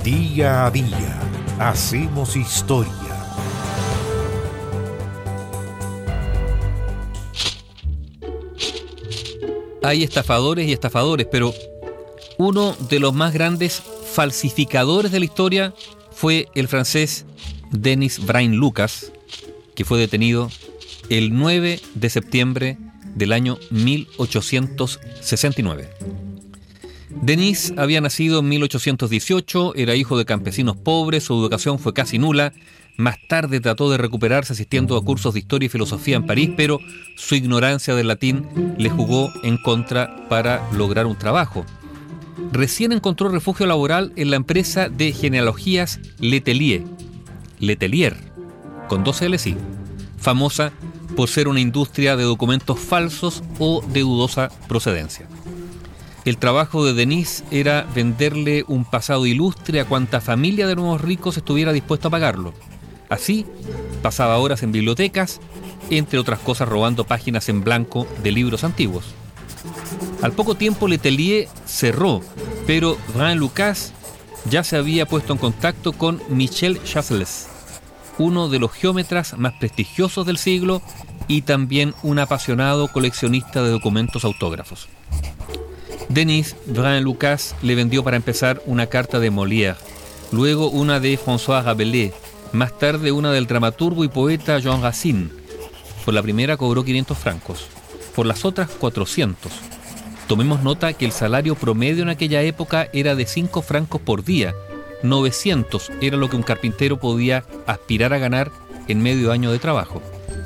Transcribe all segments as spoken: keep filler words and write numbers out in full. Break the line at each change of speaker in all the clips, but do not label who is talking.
Día a día hacemos historia.
Hay estafadores y estafadores, pero uno de los más grandes falsificadores de la historia fue el francés Denis Vrain-Lucas, que fue detenido el nueve de septiembre del año mil ochocientos sesenta y nueve. Denis había nacido en mil ochocientos dieciocho, era hijo de campesinos pobres, su educación fue casi nula. Más tarde trató de recuperarse asistiendo a cursos de historia y filosofía en París, pero su ignorancia del latín le jugó en contra para lograr un trabajo. Recién encontró refugio laboral en la empresa de genealogías Letelier, Letelier, con dos L's, sí, famosa por ser una industria de documentos falsos o de dudosa procedencia. El trabajo de Denis era venderle un pasado ilustre a cuanta familia de nuevos ricos estuviera dispuesto a pagarlo. Así, pasaba horas en bibliotecas, entre otras cosas robando páginas en blanco de libros antiguos. Al poco tiempo Letelier cerró, pero Vrain-Lucas ya se había puesto en contacto con Michel Chasles, uno de los geómetras más prestigiosos del siglo y también un apasionado coleccionista de documentos autógrafos. Denis Vrain-Lucas le vendió para empezar una carta de Molière, luego una de François Rabelais, más tarde una del dramaturgo y poeta Jean Racine. Por la primera cobró quinientos francos, por las otras cuatrocientos. Tomemos nota que el salario promedio en aquella época era de cinco francos por día. novecientos era lo que un carpintero podía aspirar a ganar en medio año de trabajo.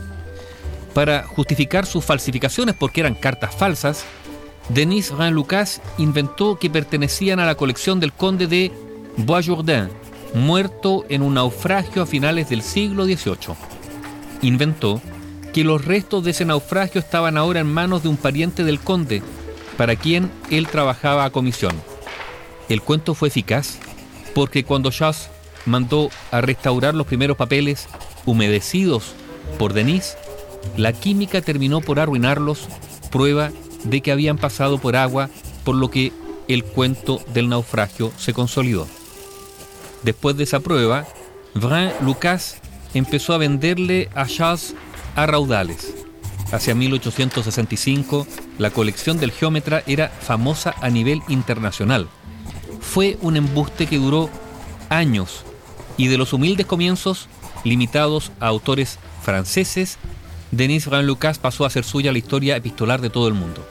Para justificar sus falsificaciones, porque eran cartas falsas, Denis Vrain-Lucas inventó que pertenecían a la colección del conde de Bois-Jourdain, muerto en un naufragio a finales del siglo dieciocho. Inventó que los restos de ese naufragio estaban ahora en manos de un pariente del conde, para quien él trabajaba a comisión. El cuento fue eficaz porque cuando Chasles mandó a restaurar los primeros papeles humedecidos por Denis, la química terminó por arruinarlos, prueba de que habían pasado por agua, por lo que el cuento del naufragio se consolidó. Después de esa prueba, Vrain-Lucas empezó a venderle a Chasles a raudales. Hacia mil ochocientos sesenta y cinco, la colección del geómetra era famosa a nivel internacional. Fue un embuste que duró años y de los humildes comienzos, limitados a autores franceses, Denis Vrain-Lucas pasó a ser suya la historia epistolar de todo el mundo.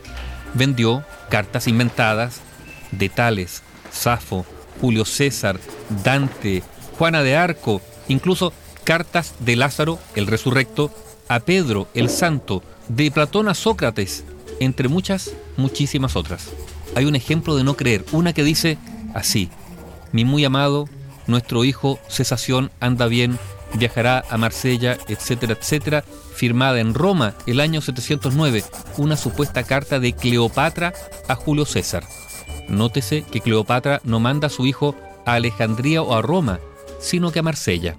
Vendió cartas inventadas de Tales, Safo, Julio César, Dante, Juana de Arco, incluso cartas de Lázaro, el resurrecto, a Pedro, el santo, de Platón a Sócrates, entre muchas, muchísimas otras. Hay un ejemplo de no creer, una que dice así: mi muy amado, nuestro hijo Cesación anda bien, viajará a Marsella, etcétera, etcétera, firmada en Roma el año setecientos nueve, una supuesta carta de Cleopatra a Julio César. Nótese que Cleopatra no manda a su hijo a Alejandría o a Roma, sino que a Marsella.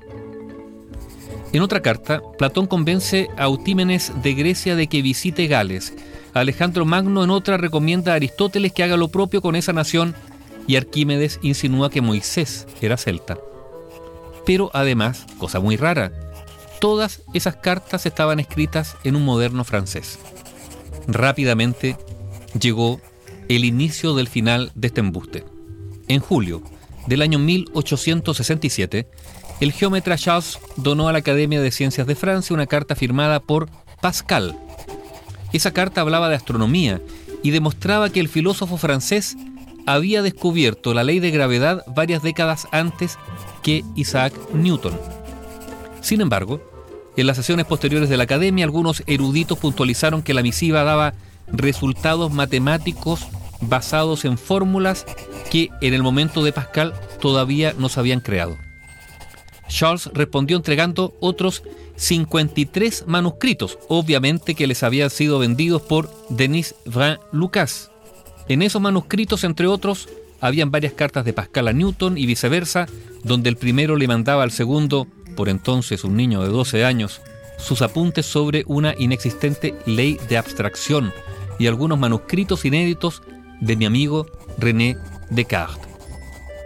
En otra carta, Platón convence a Eutímenes de Grecia de que visite Gales. Alejandro Magno en otra recomienda a Aristóteles que haga lo propio con esa nación y Arquímedes insinúa que Moisés era celta. Pero además, cosa muy rara, todas esas cartas estaban escritas en un moderno francés. Rápidamente llegó el inicio del final de este embuste. En julio del año mil ochocientos sesenta y siete, el geómetra Chasles donó a la Academia de Ciencias de Francia una carta firmada por Pascal. Esa carta hablaba de astronomía y demostraba que el filósofo francés había descubierto la ley de gravedad varias décadas antes que Isaac Newton. Sin embargo, en las sesiones posteriores de la Academia, algunos eruditos puntualizaron que la misiva daba resultados matemáticos basados en fórmulas que en el momento de Pascal todavía no se habían creado. Chasles respondió entregando otros cincuenta y tres manuscritos, obviamente que les habían sido vendidos por Denis Vrain-Lucas. En esos manuscritos, entre otros, habían varias cartas de Pascal a Newton y viceversa, donde el primero le mandaba al segundo, por entonces un niño de doce años, sus apuntes sobre una inexistente ley de abstracción y algunos manuscritos inéditos de mi amigo René Descartes.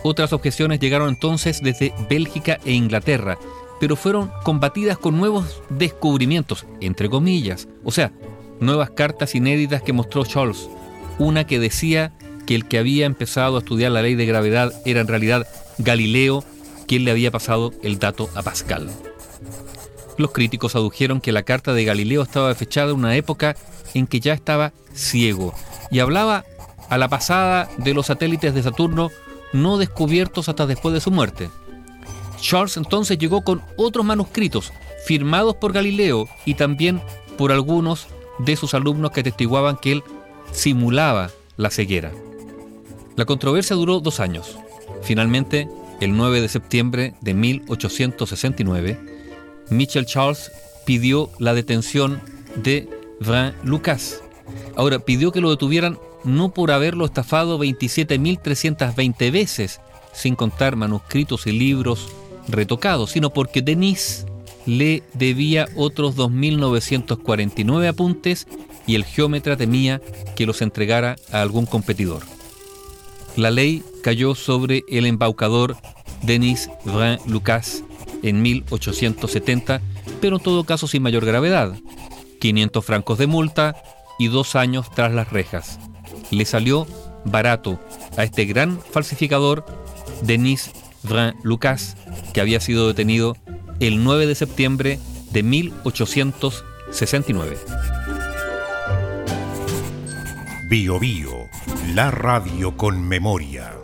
Otras objeciones llegaron entonces desde Bélgica e Inglaterra, pero fueron combatidas con nuevos descubrimientos, entre comillas, o sea, nuevas cartas inéditas que mostró Scholz, una que decía que el que había empezado a estudiar la ley de gravedad era en realidad Galileo, quien le había pasado el dato a Pascal. Los críticos adujeron que la carta de Galileo estaba fechada en una época en que ya estaba ciego y hablaba a la pasada de los satélites de Saturno no descubiertos hasta después de su muerte. Scholz entonces llegó con otros manuscritos firmados por Galileo y también por algunos de sus alumnos que atestiguaban que él simulaba la ceguera. La controversia duró dos años. Finalmente, el nueve de septiembre de mil ochocientos sesenta y nueve, Michel Charles pidió la detención de Vrain Lucas. Ahora, pidió que lo detuvieran no por haberlo estafado veintisiete mil trescientas veinte veces, sin contar manuscritos y libros retocados, sino porque Denis le debía otros dos mil novecientos cuarenta y nueve apuntes y el geómetra temía que los entregara a algún competidor. La ley cayó sobre el embaucador Denis Vrain Lucas en mil ochocientos setenta, pero en todo caso sin mayor gravedad. quinientos francos de multa y dos años tras las rejas. Le salió barato a este gran falsificador Denis Vrain Lucas, que había sido detenido el nueve de septiembre de mil ochocientos sesenta y nueve.
Bio Bio, la radio con memoria.